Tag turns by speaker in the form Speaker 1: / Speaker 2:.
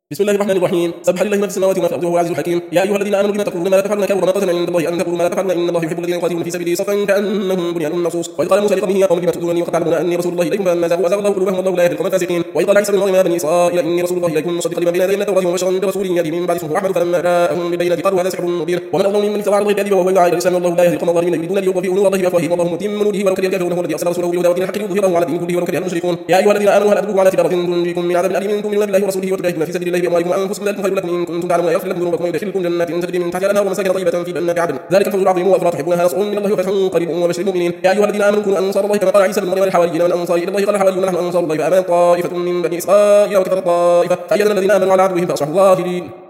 Speaker 1: بسم الله الرحمن الرحيم. سبح لله ما في السماوات وما في الارض وهو العزيز الحكيم. يا ايها الذين امنوا لما تقولون ما لا تفعلون كبر مقتا عند الله ان تقولوا ما لا تفعلون ان الله يحب الذين يقاتلون في سبيله صفا كانهم بنيان مرصوص. واذ قال موسى لقومه يا قوم لم تؤذونني وقد تعلمون اني رسول الله اليكم فلما زاغوا وازاغ الله قلوبهم والله لا يهدي القوم الفاسقين. واذ قال عيسى بن مريم يا بني اسرائيل اني رسول الله اليكم مصدقا لما بين يدي من التوراه ومبشرا برسول ياتي من بعد اسمه احمد فلما جاءهم بالبينات قالوا هذا سحر مبين ومن اظلم ممن افترى على الله كذبا وهو يدعي الى الاسلام والله لا يهدي القوم الظالمين يريدون ليطفئوا نور الله بافواههم والله متم نوره ولو كره الكافرون هو الذي ارسل رسوله بالهدى ودين الحق ليظهره على الدين كله ولو كره المشركون. يا ايها الذين امنوا هل ادلكم على تجاره تنجيكم من عذاب اليم تؤمنون بالله ورسوله وتجاهدون في سبيل الله باموالكم وانفسكم ذلكم خير لكم ان كنتم تعلمون يغفر لكم ذنوبكم ويدخلكم جنات تجري من تحتها الانهار ومساكن طيبه في جنات عدن ذلك الفوز العظيم وافراد تحبونها نصر من الله وفتح قريب وبشر المؤمنين. يا ايها الذين امنوا كونوا انصار الله كما قال عيسى بن مريم للحواريين من انصار الى الله قال الحواريون نحن انصار الله فامن طائفه من بني اسرائيل وكفرت طائفه فايدنا الذين امنوا على عدوهم فاصبحوا ظاهرين.